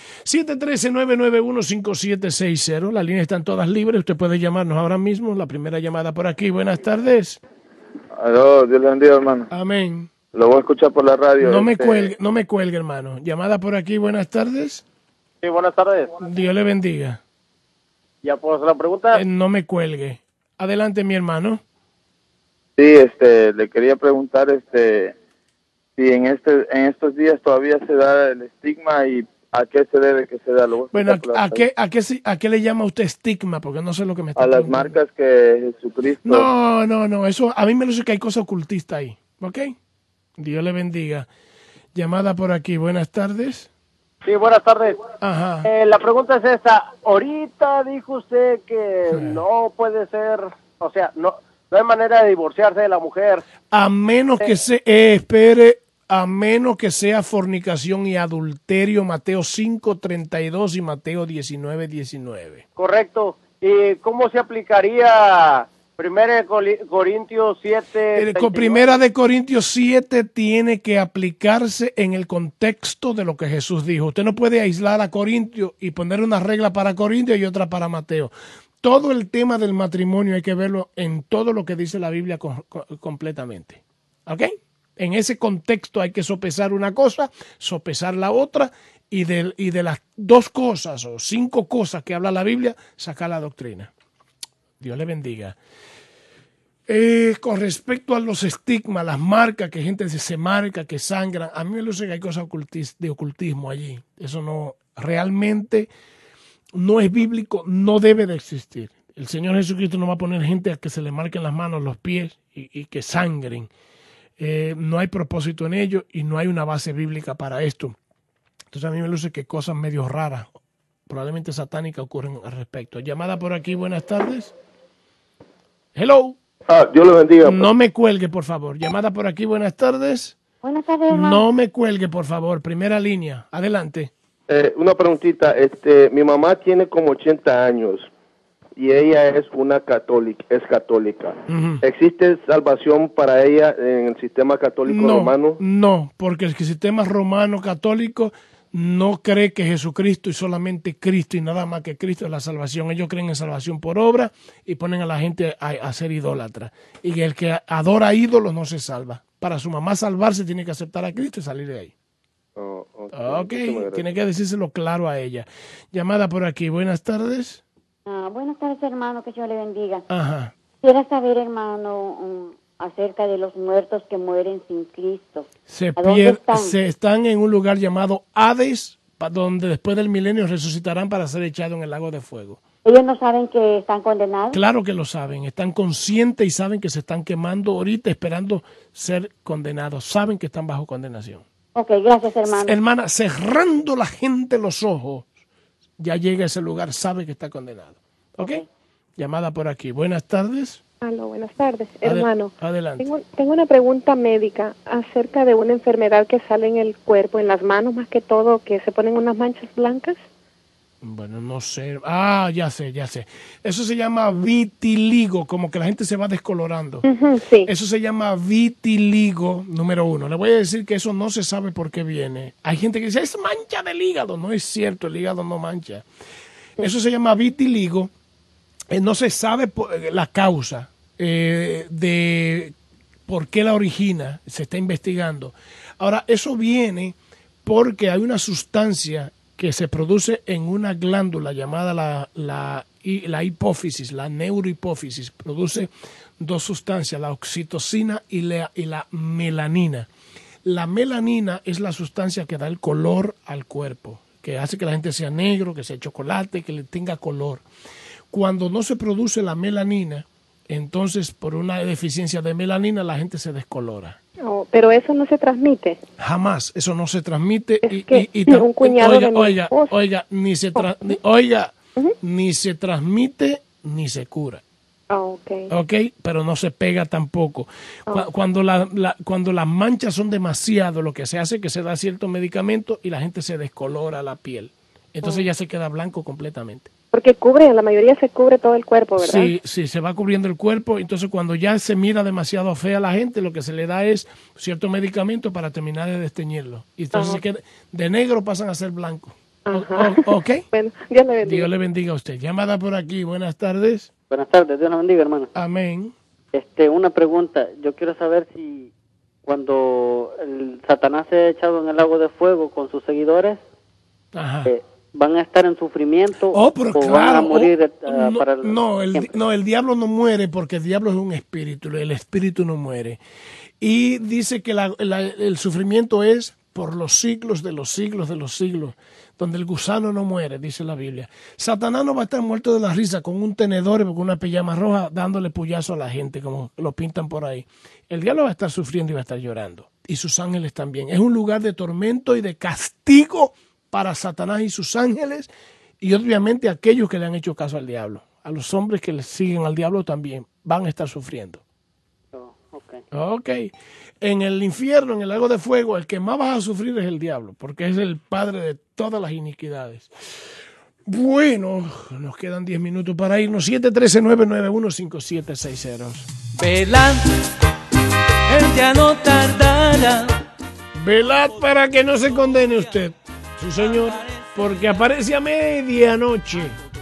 713-991-5760. Las líneas están todas libres. Usted puede llamarnos ahora mismo. La primera llamada por aquí. Buenas tardes. Aló, Dios le bendiga, hermano. Amén. Lo voy a escuchar por la radio. No me cuelgue, hermano. Llamada por aquí. Buenas tardes. Sí, buenas tardes. Dios le bendiga. Ya, pues la pregunta... no me cuelgue. Adelante, mi hermano. Sí, le quería preguntar, si en estos días todavía se da el estigma y a qué se debe que se da. Bueno, ¿a qué le llama usted estigma? Porque no sé lo que me está preguntando. A las marcas que Jesucristo... No, eso a mí me dice que hay cosa ocultista ahí, ¿ok? Dios le bendiga. Llamada por aquí, buenas tardes. Sí, buenas tardes. Ajá. La pregunta es esta. Ahorita dijo usted que no puede ser, o sea, no hay manera de divorciarse de la mujer. A menos que a menos que sea fornicación y adulterio, Mateo 5:32 y Mateo 19:19. Correcto. ¿Y cómo se aplicaría Primera de Corintios 7? Primera de Corintios 7 tiene que aplicarse en el contexto de lo que Jesús dijo. Usted no puede aislar a Corintio y poner una regla para Corintio y otra para Mateo. Todo el tema del matrimonio hay que verlo en todo lo que dice la Biblia completamente. ¿Ok? En ese contexto hay que sopesar una cosa, sopesar la otra y de las 2 cosas o 5 cosas que habla la Biblia, sacar la doctrina. Dios le bendiga. Con respecto a los estigmas, las marcas, que gente se marca, que sangran, a mí me parece que hay cosas de ocultismo allí. Eso no, realmente no es bíblico, no debe de existir. El Señor Jesucristo no va a poner gente a que se le marquen las manos, los pies y que sangren. No hay propósito en ello y no hay una base bíblica para esto. Entonces a mí me parece que cosas medio raras, probablemente satánicas, ocurren al respecto. Llamada por aquí, buenas tardes. Hello. Dios lo bendiga. No me cuelgue, por favor. Llamada por aquí, buenas tardes. Buenas tardes, hermano. No me cuelgue, por favor. Primera línea. Adelante. Una preguntita. Mi mamá tiene como 80 años y ella es católica. Uh-huh. ¿Existe salvación para ella en el sistema católico romano? No, porque el sistema romano católico no cree que Jesucristo y solamente Cristo y nada más que Cristo es la salvación. Ellos creen en salvación por obra y ponen a la gente a ser idólatra. Y el que adora ídolos no se salva. Para su mamá salvarse tiene que aceptar a Cristo y salir de ahí. Okay. Tiene que decírselo claro a ella. Llamada por aquí. Buenas tardes. Buenas tardes, hermano. Que Dios le bendiga. Ajá. Quisiera saber, hermano, acerca de los muertos que mueren sin Cristo. Se están en un lugar llamado Hades, donde después del milenio resucitarán para ser echados en el lago de fuego. ¿Ellos no saben que están condenados? Claro que lo saben, están conscientes y saben que se están quemando ahorita esperando ser condenados, saben que están bajo condenación. Ok, gracias, hermano. Hermana, cerrando la gente los ojos, ya llega a ese lugar, sabe que está condenado. ¿Ok? Llamada por aquí. Buenas tardes. Aló, buenas tardes, hermano. Adelante. Tengo una pregunta médica acerca de una enfermedad que sale en el cuerpo, en las manos más que todo, que se ponen unas manchas blancas. Bueno, no sé. Ya sé. Eso se llama vitiligo, como que la gente se va descolorando. Sí. Eso se llama vitiligo, número 1. Le voy a decir que eso no se sabe por qué viene. Hay gente que dice, es mancha del hígado. No es cierto, el hígado no mancha. Eso se llama vitiligo. No se sabe la causa de por qué la origina. Se está investigando. Ahora, eso viene porque hay una sustancia que se produce en una glándula llamada la hipófisis, la neurohipófisis. Produce dos sustancias, la oxitocina y la melanina. La melanina es la sustancia que da el color al cuerpo, que hace que la gente sea negro, que sea chocolate, que le tenga color. Cuando no se produce la melanina, entonces por una deficiencia de melanina la gente se descolora. Oh, pero eso no se transmite. Jamás, eso no se transmite. Un cuñado de mi esposo. Ni se transmite ni se cura. Ok, pero no se pega tampoco. Cuando las manchas son demasiado, lo que se hace es que se da cierto medicamento y la gente se descolora la piel. Entonces ya se queda blanco completamente. Porque la mayoría se cubre todo el cuerpo, ¿verdad? Sí, se va cubriendo el cuerpo. Entonces cuando ya se mira demasiado fea a la gente, lo que se le da es cierto medicamento para terminar de desteñirlo. Y entonces de negro pasan a ser blanco. ¿Ok? Bueno, Dios le bendiga. Dios le bendiga a usted. Llamada por aquí. Buenas tardes. Buenas tardes. Dios le bendiga, hermano. Amén. Una pregunta. Yo quiero saber si cuando el Satanás se ha echado en el lago de fuego con sus seguidores, ¿van a estar en sufrimiento o van a morir para el el diablo no muere porque el diablo es un espíritu, el espíritu no muere. Y dice que el sufrimiento es por los siglos de los siglos de los siglos, donde el gusano no muere, dice la Biblia. Satanás no va a estar muerto de la risa con un tenedor y con una pijama roja dándole puyazo a la gente, como lo pintan por ahí. El diablo va a estar sufriendo y va a estar llorando. Y sus ángeles también. Es un lugar de tormento y de castigo para Satanás y sus ángeles, y obviamente aquellos que le han hecho caso al diablo. A los hombres que le siguen al diablo también van a estar sufriendo. Ok. En el infierno, en el lago de fuego, el que más va a sufrir es el diablo, porque es el padre de todas las iniquidades. Bueno, nos quedan 10 minutos para irnos. 713-991-5760. Velad, él ya no tardará. Velad para que no se condene usted. Sí, señor, porque aparece a medianoche.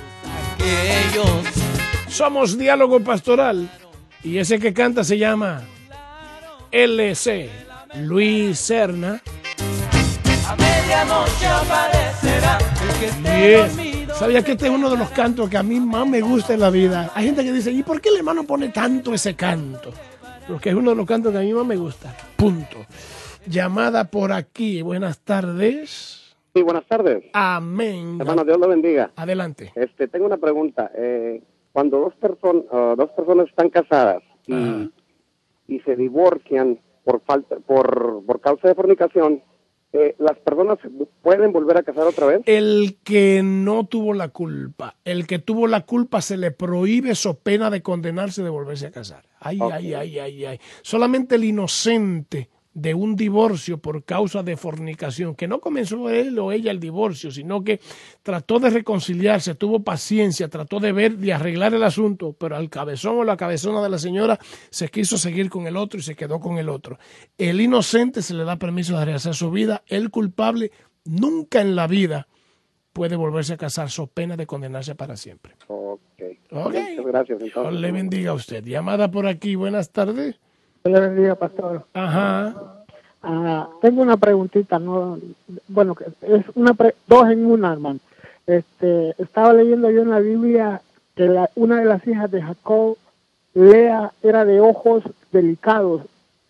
Somos Diálogo Pastoral y ese que canta se llama LC, Luis Serna. A medianoche aparecerá el que esté dormido. ¿Sabías que este es uno de los cantos que a mí más me gusta en la vida? Hay gente que dice, ¿y por qué el hermano pone tanto ese canto? Porque es uno de los cantos que a mí más me gusta. Punto. Llamada por aquí. Buenas tardes. Sí, buenas tardes. Amén. Hermano, Dios lo bendiga. Adelante. Tengo una pregunta. Cuando dos personas están casadas y se divorcian por causa de fornicación, ¿las personas pueden volver a casar otra vez? El que no tuvo la culpa. El que tuvo la culpa se le prohíbe so pena de condenarse de volverse a casar. Ay. Solamente el inocente de un divorcio por causa de fornicación, que no comenzó él o ella el divorcio, sino que trató de reconciliarse, tuvo paciencia, trató de ver, de arreglar el asunto, pero al cabezón o la cabezona de la señora se quiso seguir con el otro y se quedó con el otro. El inocente se le da permiso de rehacer su vida, el culpable nunca en la vida puede volverse a casar so pena de condenarse para siempre. Muchas gracias. Dios le bendiga a usted. Llamada por aquí, buenas tardes. Dios le bendiga, pastor. Ajá. Tengo una preguntita, bueno, es dos en una, hermano. Estaba leyendo yo en la Biblia que una de las hijas de Jacob, Lea, era de ojos delicados.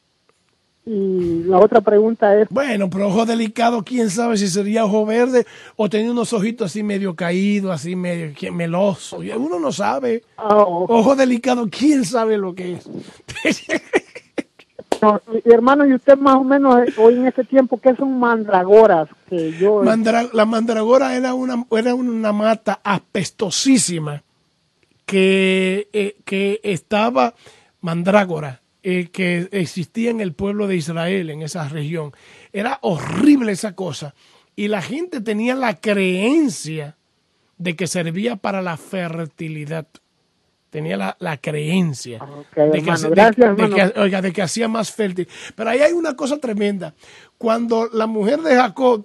Y la otra pregunta es... Bueno, pero ojo delicado, quién sabe si sería ojo verde o tenía unos ojitos así medio caídos, así medio meloso. Uno no sabe. Ojo delicado, quién sabe lo que es. No, hermano, y usted más o menos hoy en ese tiempo, ¿qué son mandragoras? Que yo... La mandragora era una mata apestosísima que estaba, mandrágora, que existía en el pueblo de Israel, en esa región. Era horrible esa cosa. Y la gente tenía la creencia de que servía para la fertilidad. Tenía la creencia de que hacía más fértil. Pero ahí hay una cosa tremenda. Cuando la mujer de Jacob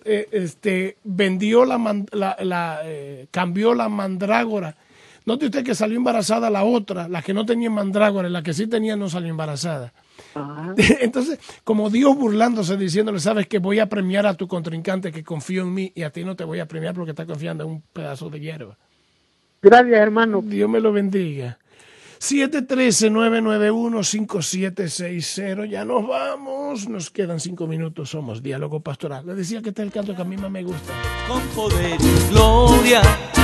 cambió la mandrágora, note usted que salió embarazada la otra, la que no tenía mandrágora, la que sí tenía no salió embarazada. Ajá. Entonces, como Dios burlándose, diciéndole, sabes que voy a premiar a tu contrincante que confío en mí y a ti no te voy a premiar porque estás confiando en un pedazo de hierba. Gracias, hermano. Dios me lo bendiga. 713-991-5760. Ya nos vamos. Nos quedan 5 minutos. Somos Diálogo Pastoral. Le decía que está el canto que a mí más me gusta. Con poder y gloria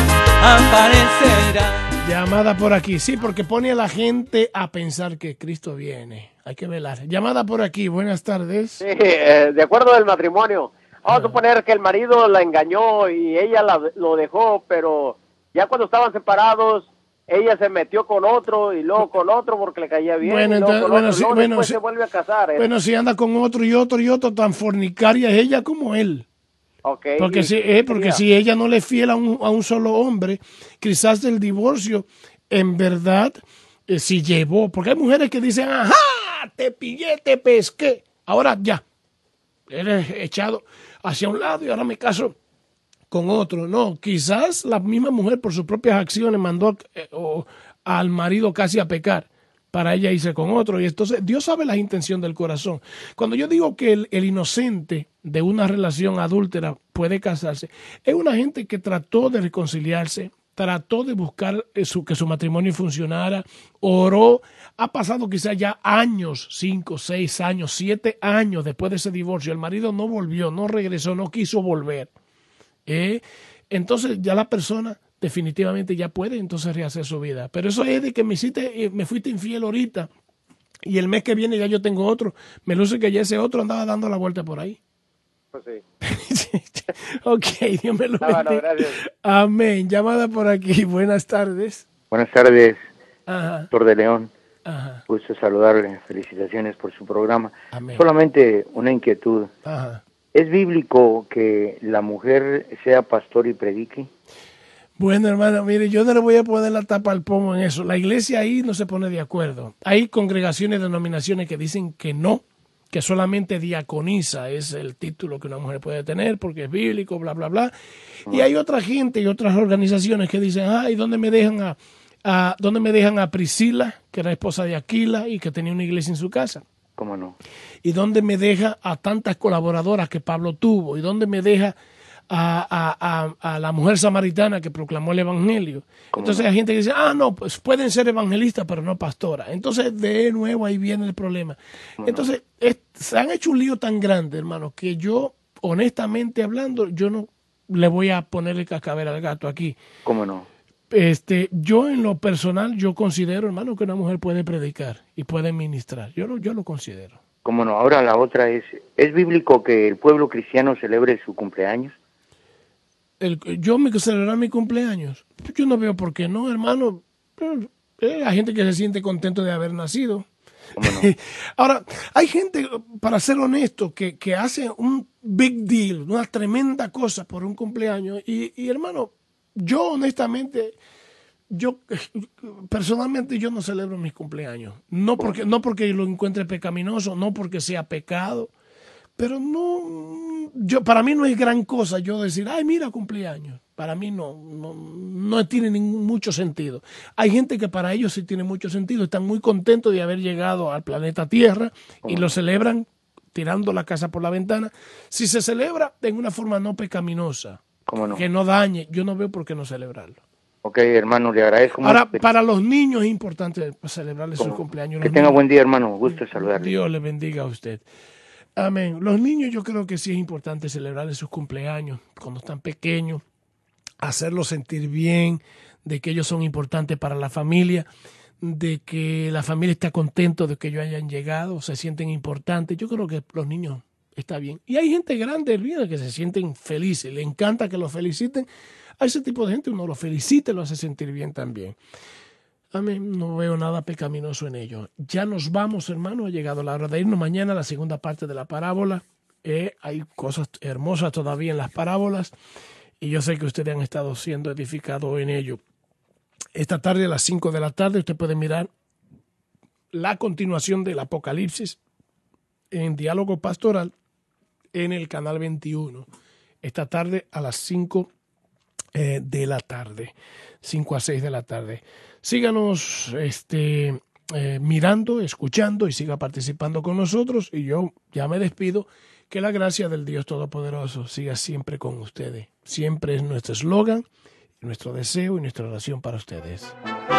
aparecerá. Llamada por aquí. Sí, porque pone a la gente a pensar que Cristo viene. Hay que velar. Llamada por aquí. Buenas tardes. Sí, de acuerdo del matrimonio. Vamos a suponer que el marido la engañó y ella lo dejó, pero ya cuando estaban separados, ella se metió con otro y luego con otro porque le caía bien. Bueno, después se vuelve a casar. Bueno, si anda con otro y otro, tan fornicaria es ella como él. Okay, porque si ella no le es fiel a un solo hombre, quizás el divorcio en verdad si llevó. Porque hay mujeres que dicen, ajá, te pillé, te pesqué. Ahora ya, eres echado hacia un lado y ahora me caso con otro. No, quizás la misma mujer por sus propias acciones mandó al marido casi a pecar para ella irse con otro. Y entonces Dios sabe la intención del corazón. Cuando yo digo que el inocente de una relación adúltera puede casarse, es una gente que trató de reconciliarse, trató de buscar que su matrimonio funcionara, oró, ha pasado quizás ya años, 5, 6 años, 7 años después de ese divorcio. El marido no volvió, no regresó, no quiso volver. Entonces ya la persona definitivamente ya puede entonces rehacer su vida. Pero eso es de que me fuiste infiel ahorita y el mes que viene ya yo tengo otro. Me luce que ya ese otro andaba dando la vuelta por ahí. Pues sí. Ok, Dios me lo bendiga. Amén. Llamada por aquí. Buenas tardes. Buenas tardes, Ajá. Doctor de León. Ajá. Gusto saludarle. Felicitaciones por su programa. Amén. Solamente una inquietud. Ajá. ¿Es bíblico que la mujer sea pastor y predique? Bueno, hermano, mire, yo no le voy a poner la tapa al pomo en eso. La iglesia ahí no se pone de acuerdo. Hay congregaciones, denominaciones que dicen que no, que solamente diaconiza es el título que una mujer puede tener porque es bíblico, bla, bla, bla. Y hay otra gente y otras organizaciones que dicen, ¿y dónde me dejan a Priscila, que era esposa de Aquila y que tenía una iglesia en su casa? ¿Cómo no? ¿Y dónde me deja a tantas colaboradoras que Pablo tuvo? ¿Y dónde me deja a la mujer samaritana que proclamó el evangelio? Entonces hay gente que dice, no, pues pueden ser evangelistas, pero no pastoras. Entonces de nuevo ahí viene el problema. Entonces se han hecho un lío tan grande, hermano, que yo, honestamente hablando, yo no le voy a poner el cascabel al gato aquí. ¿Cómo no? Yo en lo personal, yo considero, hermano, que una mujer puede predicar y puede ministrar. Yo lo considero. ¿Cómo no? Ahora la otra ¿es bíblico que el pueblo cristiano celebre su cumpleaños? Yo me celebrar mi cumpleaños. Yo no veo por qué no, hermano. Hay gente que se siente contento de haber nacido. ¿Cómo no? Ahora, hay gente, para ser honesto, que hace un big deal, una tremenda cosa por un cumpleaños. Y hermano, yo honestamente, personalmente yo no celebro mis cumpleaños. No porque lo encuentre pecaminoso, no porque sea pecado. Pero para mí no es gran cosa yo decir, mira, cumpleaños. Para mí no tiene mucho sentido. Hay gente que para ellos sí tiene mucho sentido. Están muy contentos de haber llegado al planeta Tierra y lo celebran tirando la casa por la ventana. Si se celebra en una forma no pecaminosa, que no dañe, yo no veo por qué no celebrarlo. Ok, hermano, le agradezco. Ahora, para los niños es importante celebrarles su cumpleaños. Que tenga buen día, hermano. Gusto saludarle. Dios le bendiga a usted. Amén. Los niños yo creo que sí es importante celebrarles sus cumpleaños cuando están pequeños, hacerlos sentir bien, de que ellos son importantes para la familia, de que la familia está contento de que ellos hayan llegado, se sienten importantes. Yo creo que los niños está bien. Y hay gente grande, hermana, que se sienten felices, le encanta que los feliciten. A ese tipo de gente uno lo felicita y lo hace sentir bien también. A mí no veo nada pecaminoso en ello. Ya nos vamos, hermano, ha llegado la hora de irnos. Mañana la segunda parte de la parábola. Hay cosas hermosas todavía en las parábolas y yo sé que ustedes han estado siendo edificados en ello. Esta tarde a las 5 de la tarde usted puede mirar la continuación del Apocalipsis en Diálogo Pastoral en el canal 21. Esta tarde a las 5 de la tarde, 5 a 6 de la tarde. Síganos mirando, escuchando y siga participando con nosotros. Y yo ya me despido. Que la gracia del Dios Todopoderoso siga siempre con ustedes. Siempre es nuestro eslogan, nuestro deseo y nuestra oración para ustedes.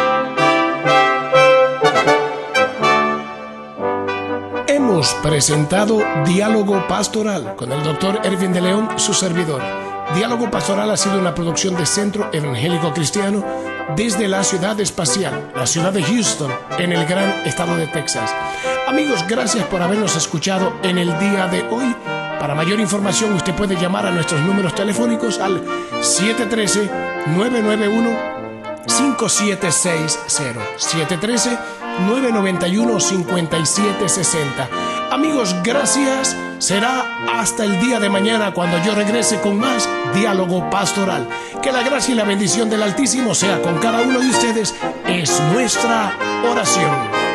Hemos presentado Diálogo Pastoral con el Dr. Ervin de León, su servidor. Diálogo Pastoral ha sido una producción de Centro Evangélico Cristiano desde la ciudad espacial, la ciudad de Houston, en el gran estado de Texas. Amigos, gracias por habernos escuchado en el día de hoy. Para mayor información, usted puede llamar a nuestros números telefónicos al 713-991-5760, 713-991-5760. Amigos, gracias. Será hasta el día de mañana cuando yo regrese con más Diálogo Pastoral. Que la gracia y la bendición del Altísimo sea con cada uno de ustedes. Es nuestra oración.